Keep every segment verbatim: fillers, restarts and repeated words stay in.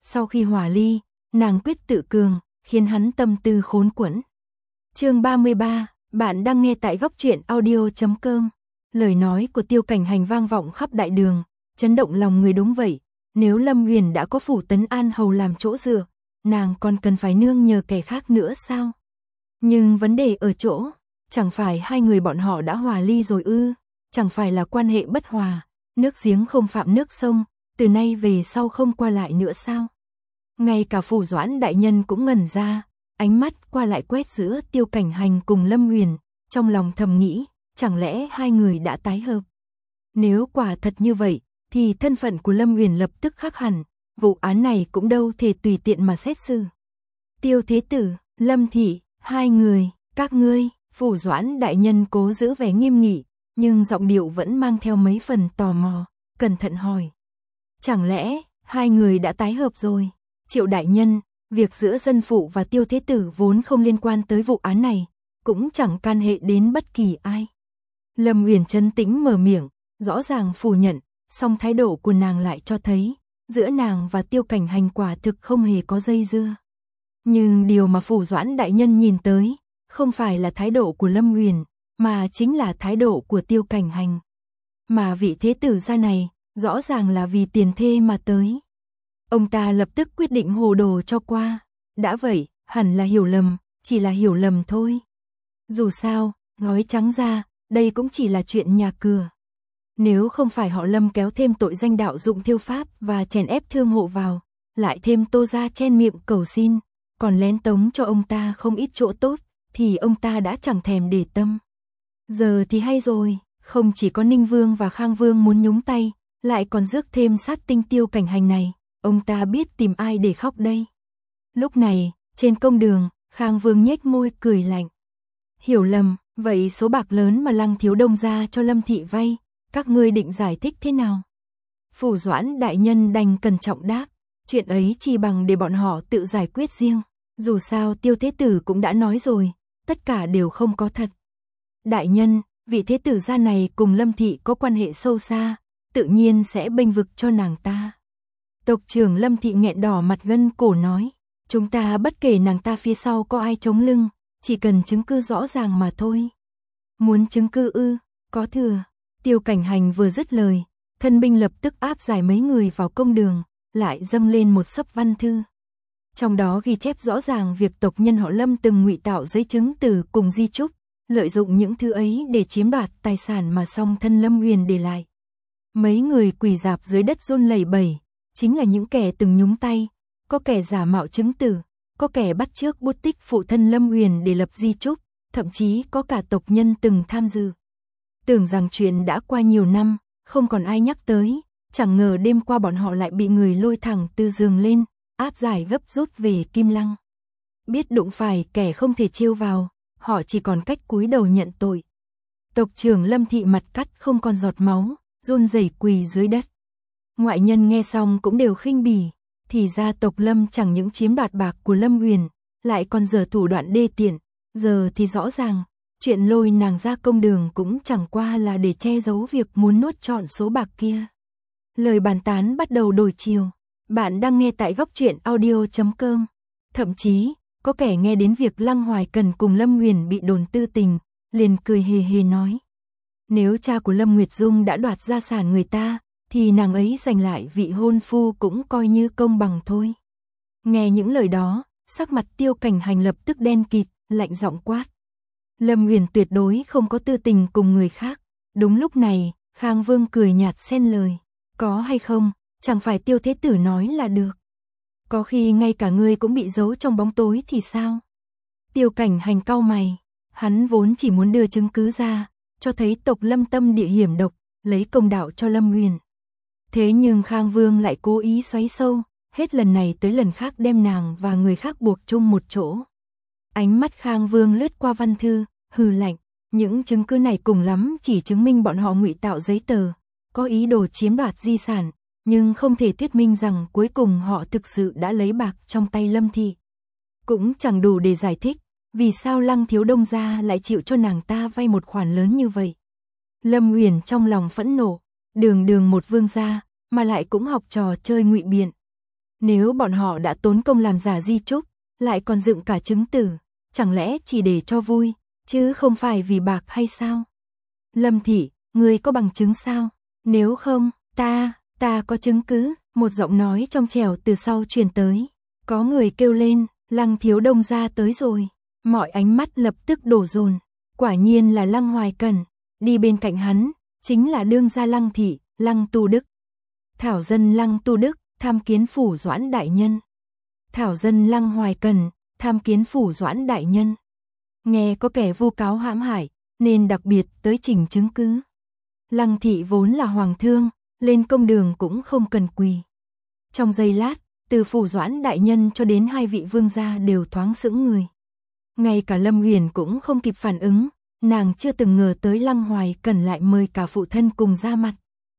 Sau khi hòa ly, nàng quyết tự cường, khiến hắn tâm tư khốn quẫn. Chương ba mươi ba, bạn đang nghe tại góc truyện audio chấm com. Lời nói của Tiêu Cảnh Hành vang vọng khắp đại đường, chấn động lòng người. Đúng vậy, nếu Lâm Huyền đã có Phủ Tấn An hầu làm chỗ dựa, nàng còn cần phải nương nhờ kẻ khác nữa sao? Nhưng vấn đề ở chỗ, chẳng phải hai người bọn họ đã hòa ly rồi ư? Chẳng phải là quan hệ bất hòa, nước giếng không phạm nước sông, từ nay về sau không qua lại nữa sao? Ngay cả Phủ Doãn đại nhân cũng ngẩn ra, ánh mắt qua lại quét giữa Tiêu Cảnh Hành cùng Lâm Huyền, trong lòng thầm nghĩ, chẳng lẽ hai người đã tái hợp? Nếu quả thật như vậy, thì thân phận của Lâm Huyền lập tức khác hẳn, vụ án này cũng đâu thể tùy tiện mà xét xử. Tiêu Thế Tử, Lâm Thị, hai người, các ngươi, Phủ Doãn đại nhân cố giữ vẻ nghiêm nghị, nhưng giọng điệu vẫn mang theo mấy phần tò mò, cẩn thận hỏi. Chẳng lẽ, hai người đã tái hợp rồi? Triệu đại nhân, việc giữa dân phụ và Tiêu Thế Tử vốn không liên quan tới vụ án này, cũng chẳng can hệ đến bất kỳ ai. Lâm Huyền trấn tĩnh mở miệng, rõ ràng phủ nhận, song thái độ của nàng lại cho thấy, giữa nàng và Tiêu Cảnh Hành quả thực không hề có dây dưa. Nhưng điều mà Phủ Doãn đại nhân nhìn tới, không phải là thái độ của Lâm Huyền, mà chính là thái độ của Tiêu Cảnh Hành. Mà vị thế tử gia này, rõ ràng là vì tiền thê mà tới. Ông ta lập tức quyết định hồ đồ cho qua. Đã vậy, hẳn là hiểu lầm, chỉ là hiểu lầm thôi. Dù sao, nói trắng ra, đây cũng chỉ là chuyện nhà cửa. Nếu không phải họ Lâm kéo thêm tội danh đạo dụng thiêu pháp và chèn ép thương hộ vào, lại thêm Tô gia chen miệng cầu xin, còn lén tống cho ông ta không ít chỗ tốt, thì ông ta đã chẳng thèm để tâm. Giờ thì hay rồi, không chỉ có Ninh Vương và Khang Vương muốn nhúng tay, lại còn rước thêm sát tinh Tiêu Cảnh Hành này, ông ta biết tìm ai để khóc đây. Lúc này, trên công đường, Khang Vương nhếch môi cười lạnh. Hiểu lầm, vậy số bạc lớn mà Lăng Thiếu Đông ra cho Lâm Thị vay, các ngươi định giải thích thế nào? Phủ Doãn đại nhân đành cẩn trọng đáp, chuyện ấy chỉ bằng để bọn họ tự giải quyết riêng, dù sao Tiêu Thế Tử cũng đã nói rồi, tất cả đều không có thật. Đại nhân, vị thế tử gia này cùng Lâm Thị có quan hệ sâu xa, tự nhiên sẽ bênh vực cho nàng ta. Tộc trưởng Lâm Thị nghẹn đỏ mặt gân cổ nói, chúng ta bất kể nàng ta phía sau có ai chống lưng, chỉ cần chứng cứ rõ ràng mà thôi. Muốn chứng cứ ư? Có thừa. Tiêu Cảnh Hành vừa dứt lời, thân binh lập tức áp giải mấy người vào công đường, lại dâng lên một xấp văn thư. Trong đó ghi chép rõ ràng việc tộc nhân họ Lâm từng ngụy tạo giấy chứng từ cùng di chúc, lợi dụng những thứ ấy để chiếm đoạt tài sản mà song thân Lâm Huyền để lại. Mấy người quỳ rạp dưới đất run lẩy bẩy, chính là những kẻ từng nhúng tay, có kẻ giả mạo chứng từ, có kẻ bắt chước bút tích phụ thân Lâm Huyền để lập di chúc, thậm chí có cả tộc nhân từng tham dự. Tưởng rằng chuyện đã qua nhiều năm, không còn ai nhắc tới, chẳng ngờ đêm qua bọn họ lại bị người lôi thẳng từ giường lên, áp giải gấp rút về Kim Lăng. Biết đụng phải kẻ không thể trêu vào, họ chỉ còn cách cúi đầu nhận tội. Tộc trưởng Lâm Thị mặt cắt không còn giọt máu, run rẩy quỳ dưới đất. Ngoại nhân nghe xong cũng đều khinh bỉ, thì ra tộc Lâm chẳng những chiếm đoạt bạc của Lâm Huyền, lại còn giở thủ đoạn đê tiện, giờ thì rõ ràng, chuyện lôi nàng ra công đường cũng chẳng qua là để che giấu việc muốn nuốt trọn số bạc kia. Lời bàn tán bắt đầu đổi chiều, bạn đang nghe tại góc truyện audio chấm com. Thậm chí, có kẻ nghe đến việc Lăng Hoài Cần cùng Lâm Huyền bị đồn tư tình, liền cười hề hề nói. Nếu cha của Lâm Nguyệt Dung đã đoạt gia sản người ta, thì nàng ấy giành lại vị hôn phu cũng coi như công bằng thôi. Nghe những lời đó, sắc mặt Tiêu Cảnh Hành lập tức đen kịt, lạnh giọng quát. Lâm Huyền tuyệt đối không có tư tình cùng người khác. Đúng lúc này, Khang Vương cười nhạt xen lời. Có hay không, chẳng phải Tiêu Thế Tử nói là được. Có khi ngay cả ngươi cũng bị giấu trong bóng tối thì sao? Tiêu Cảnh Hành cau mày, hắn vốn chỉ muốn đưa chứng cứ ra, cho thấy tộc Lâm tâm địa hiểm độc, lấy công đạo cho Lâm Huyền. Thế nhưng Khang Vương lại cố ý xoáy sâu, hết lần này tới lần khác đem nàng và người khác buộc chung một chỗ. Ánh mắt Khang Vương lướt qua văn thư, hừ lạnh, những chứng cứ này cùng lắm chỉ chứng minh bọn họ ngụy tạo giấy tờ, có ý đồ chiếm đoạt di sản, nhưng không thể thuyết minh rằng cuối cùng họ thực sự đã lấy bạc trong tay Lâm Thị. Cũng chẳng đủ để giải thích, vì sao Lăng Thiếu Đông gia lại chịu cho nàng ta vay một khoản lớn như vậy. Lâm Huyền trong lòng phẫn nộ, đường đường một vương gia, mà lại cũng học trò chơi ngụy biện. Nếu bọn họ đã tốn công làm giả di chúc, lại còn dựng cả chứng tử, chẳng lẽ chỉ để cho vui, chứ không phải vì bạc hay sao? Lâm thị, ngươi có bằng chứng sao? Nếu không, ta, ta có chứng cứ, một giọng nói trong trẻo từ sau truyền tới. Có người kêu lên, Lăng Thiếu Đông ra tới rồi. Mọi ánh mắt lập tức đổ dồn. Quả nhiên là Lăng Hoài Cẩn. Đi bên cạnh hắn, chính là đương gia Lăng thị, Lăng Tu Đức. Thảo dân Lăng Tu Đức, tham kiến phủ Doãn đại nhân. Thảo dân Lăng Hoài Cẩn, tham kiến phủ Doãn đại nhân. Nghe có kẻ vu cáo hãm hại, nên đặc biệt tới trình chứng cứ. Lăng thị vốn là hoàng thương, lên công đường cũng không cần quỳ. Trong giây lát, từ phủ Doãn đại nhân cho đến hai vị vương gia đều thoáng sững người. Ngay cả Lâm Uyển cũng không kịp phản ứng, nàng chưa từng ngờ tới Lăng Hoài Cẩn lại mời cả phụ thân cùng ra mặt.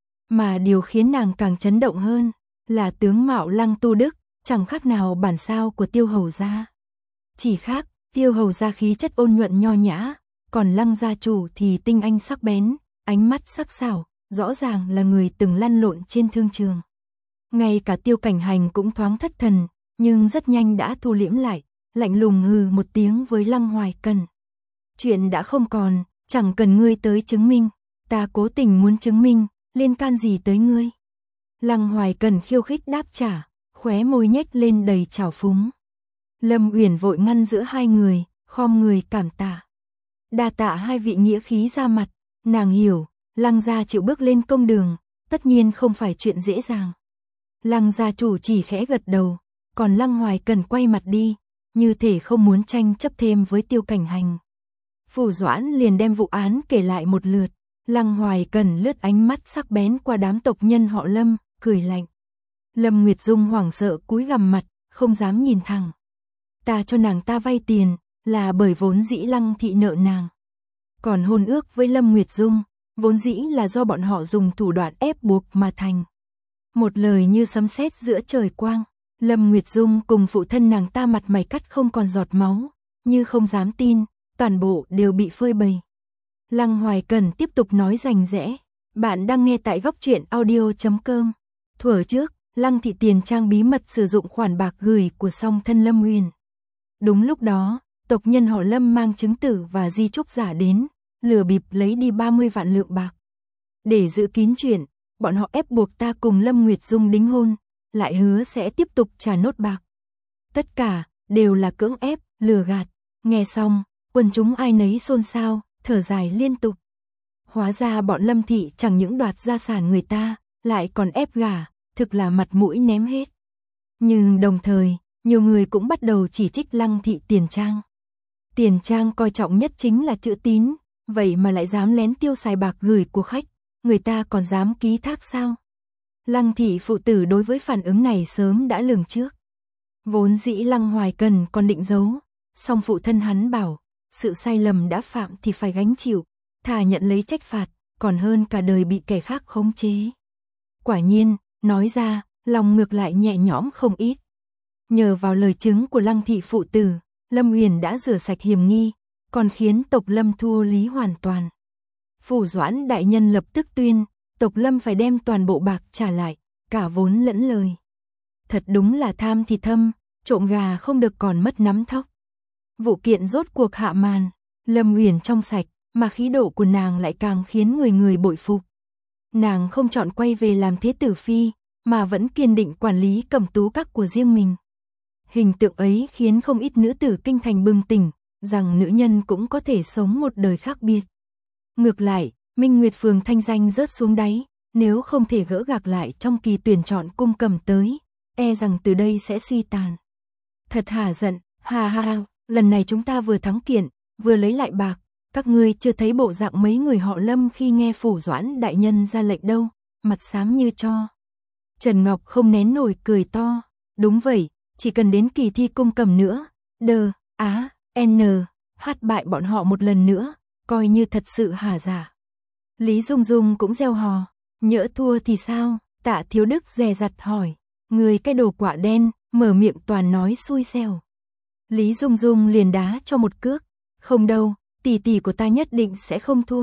Mà điều khiến nàng càng chấn động hơn, là tướng mạo Lăng Tu Đức, chẳng khác nào bản sao của Tiêu hầu gia. Chỉ khác, Tiêu hầu gia khí chất ôn nhuận nho nhã, còn Lăng gia chủ thì tinh anh sắc bén, ánh mắt sắc sảo, rõ ràng là người từng lăn lộn trên thương trường. Ngay cả Tiêu Cảnh Hành cũng thoáng thất thần, nhưng rất nhanh đã thu liễm lại, lạnh lùng hừ một tiếng với Lăng Hoài Cẩn. Chuyện đã không còn, chẳng cần ngươi tới chứng minh, ta cố tình muốn chứng minh, liên can gì tới ngươi? Lăng Hoài Cẩn khiêu khích đáp trả, khóe môi nhếch lên đầy trào phúng. Lâm Uyển vội ngăn giữa hai người, khom người cảm tạ. Đa tạ hai vị nghĩa khí ra mặt, nàng hiểu, Lăng gia chịu bước lên công đường, tất nhiên không phải chuyện dễ dàng. Lăng gia chủ chỉ khẽ gật đầu, còn Lăng Hoài Cẩn quay mặt đi, như thể không muốn tranh chấp thêm với Tiêu Cảnh Hành. Phủ Doãn liền đem vụ án kể lại một lượt, Lăng Hoài Cẩn lướt ánh mắt sắc bén qua đám tộc nhân họ Lâm, cười lạnh. Lâm Nguyệt Dung hoảng sợ cúi gằm mặt, không dám nhìn thẳng. Ta cho nàng ta vay tiền, là bởi vốn dĩ Lăng thị nợ nàng. Còn hôn ước với Lâm Nguyệt Dung, vốn dĩ là do bọn họ dùng thủ đoạn ép buộc mà thành. Một lời như sấm sét giữa trời quang, Lâm Nguyệt Dung cùng phụ thân nàng ta mặt mày cắt không còn giọt máu, như không dám tin, toàn bộ đều bị phơi bày. Lăng Hoài Cẩn tiếp tục nói rành rẽ, bạn đang nghe tại góc truyện audio chấm com. Thuở trước, Lăng thị tiền trang bí mật sử dụng khoản bạc gửi của song thân Lâm Uyển. Đúng lúc đó, tộc nhân họ Lâm mang chứng tử và di chúc giả đến, lừa bịp lấy đi ba mươi vạn lượng bạc. Để giữ kín chuyện, bọn họ ép buộc ta cùng Lâm Nguyệt Dung đính hôn, lại hứa sẽ tiếp tục trả nốt bạc. Tất cả đều là cưỡng ép, lừa gạt. Nghe xong, quần chúng ai nấy xôn xao, thở dài liên tục. Hóa ra bọn Lâm thị chẳng những đoạt gia sản người ta, lại còn ép gả, thực là mặt mũi ném hết. Nhưng đồng thời, nhiều người cũng bắt đầu chỉ trích Lăng thị tiền trang. Tiền trang coi trọng nhất chính là chữ tín, vậy mà lại dám lén tiêu xài bạc gửi của khách, người ta còn dám ký thác sao? Lăng thị phụ tử đối với phản ứng này sớm đã lường trước. Vốn dĩ Lăng Hoài Cẩn còn định giấu, song phụ thân hắn bảo, sự sai lầm đã phạm thì phải gánh chịu, thà nhận lấy trách phạt, còn hơn cả đời bị kẻ khác khống chế. Quả nhiên, nói ra, lòng ngược lại nhẹ nhõm không ít. Nhờ vào lời chứng của Lăng thị phụ tử, Lâm Uyển đã rửa sạch hiểm nghi, còn khiến tộc Lâm thua lý hoàn toàn. Phủ Doãn đại nhân lập tức tuyên, tộc Lâm phải đem toàn bộ bạc trả lại, cả vốn lẫn lời. Thật đúng là tham thì thâm, trộm gà không được còn mất nắm thóc. Vụ kiện rốt cuộc hạ màn, Lâm Uyển trong sạch, mà khí độ của nàng lại càng khiến người người bội phục. Nàng không chọn quay về làm thế tử phi, mà vẫn kiên định quản lý Cẩm Tú các của riêng mình. Hình tượng ấy khiến không ít nữ tử kinh thành bừng tỉnh, rằng nữ nhân cũng có thể sống một đời khác biệt. Ngược lại, Minh Nguyệt Phường thanh danh rớt xuống đáy, nếu không thể gỡ gạc lại trong kỳ tuyển chọn cung Cẩm tới, e rằng từ đây sẽ suy tàn. Thật hả giận, ha ha ha, lần này chúng ta vừa thắng kiện, vừa lấy lại bạc, các ngươi chưa thấy bộ dạng mấy người họ Lâm khi nghe Phủ Doãn đại nhân ra lệnh đâu, mặt xám như tro. Trần Ngọc không nén nổi cười to, đúng vậy, chỉ cần đến kỳ thi cung Cẩm nữa, đờ, á, n, hát bại bọn họ một lần nữa, coi như thật sự hả giả. Lý Dung Dung cũng reo hò, nhỡ thua thì sao? Tạ Thiếu Đức dè dặt hỏi, người cái đồ quả đen, mở miệng toàn nói xui xẻo. Lý Dung Dung liền đá cho một cước, không đâu, tỷ tỷ của ta nhất định sẽ không thua.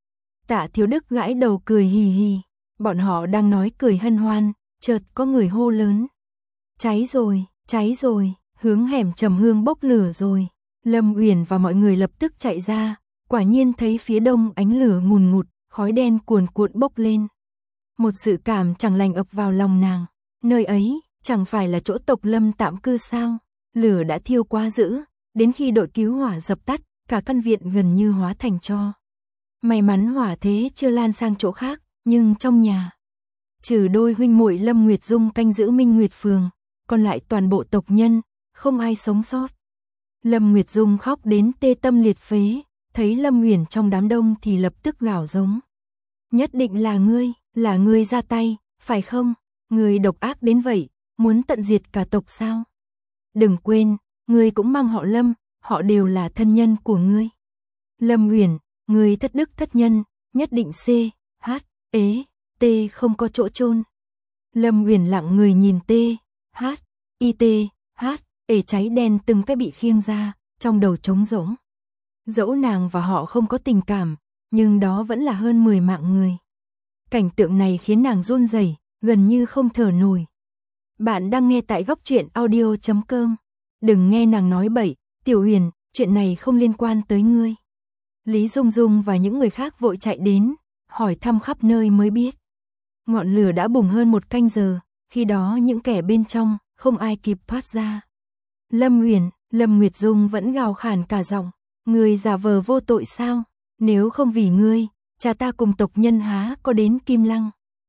Tạ Thiếu Đức gãi đầu cười hì hì, bọn họ đang nói cười hân hoan, chợt có người hô lớn. cháy rồi, cháy rồi, hướng hẻm trầm hương bốc lửa rồi. Lâm Uyển và mọi người lập tức chạy ra, quả nhiên thấy phía đông ánh lửa ngùn ngụt, khói đen cuồn cuộn bốc lên. Một dự cảm chẳng lành ập vào lòng nàng, nơi ấy, chẳng phải là chỗ tộc Lâm tạm cư sao? Lửa đã thiêu quá dữ, đến khi đội cứu hỏa dập tắt, cả căn viện gần như hóa thành tro. May mắn hỏa thế chưa lan sang chỗ khác, nhưng trong nhà, trừ đôi huynh muội Lâm Nguyệt Dung canh giữ Minh Nguyệt Phường, còn lại toàn bộ tộc nhân, không ai sống sót. Lâm Nguyệt Dung khóc đến tê tâm liệt phế, thấy Lâm Uyển trong đám đông thì lập tức gào giống. Nhất định là ngươi, là ngươi ra tay, phải không? Ngươi độc ác đến vậy, muốn tận diệt cả tộc sao? Đừng quên, ngươi cũng mang họ Lâm, họ đều là thân nhân của ngươi. Lâm Uyển, ngươi thất đức thất nhân, nhất định C, H, ế, T không có chỗ chôn. Lâm Uyển lặng người nhìn T, H, I T, H, ế cháy đen từng cái bị khiêng ra, trong đầu trống rỗng. Dẫu nàng và họ không có tình cảm, nhưng đó vẫn là hơn mười mạng người. Cảnh tượng này khiến nàng run rẩy, gần như không thở nổi. Bạn đang nghe tại góc truyện audio chấm com. Đừng nghe nàng nói bậy, Tiểu Huyền, chuyện này không liên quan tới ngươi. Lý Dung Dung và những người khác vội chạy đến, hỏi thăm khắp nơi mới biết. Ngọn lửa đã bùng hơn một canh giờ, khi đó những kẻ bên trong, không ai kịp thoát ra. Lâm Uyển, Lâm Nguyệt Dung vẫn gào khàn cả giọng. Ngươi giả vờ vô tội sao? Nếu không vì ngươi, cha ta cùng tộc nhân há có đến Kim Lăng.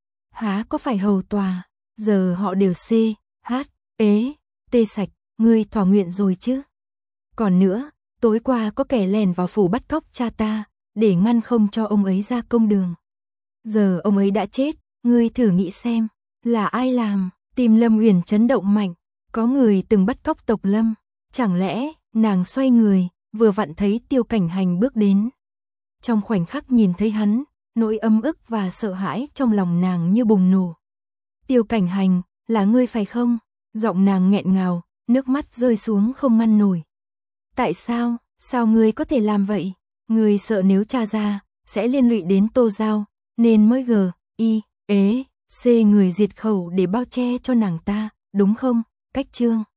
Há có phải hầu tòa, giờ họ đều C, H, ế, T sạch, ngươi thỏa nguyện rồi chứ? Còn nữa, tối qua có kẻ lèn vào phủ bắt cóc cha ta, để ngăn không cho ông ấy ra công đường. Giờ ông ấy đã chết, ngươi thử nghĩ xem, là ai làm? Tim Lâm Uyển chấn động mạnh, có người từng bắt cóc tộc Lâm, chẳng lẽ, nàng xoay người, vừa vặn thấy Tiêu Cảnh Hành bước đến. Trong khoảnh khắc nhìn thấy hắn, nỗi ấm ức và sợ hãi trong lòng nàng như bùng nổ. Tiêu Cảnh Hành, là ngươi phải không? Giọng nàng nghẹn ngào, nước mắt rơi xuống không ngăn nổi. Tại sao, sao ngươi có thể làm vậy? Ngươi sợ nếu tra ra, sẽ liên lụy đến Tô Giao, nên mới gờ, y, ế, c người diệt khẩu để bao che cho nàng ta, đúng không? Cách chương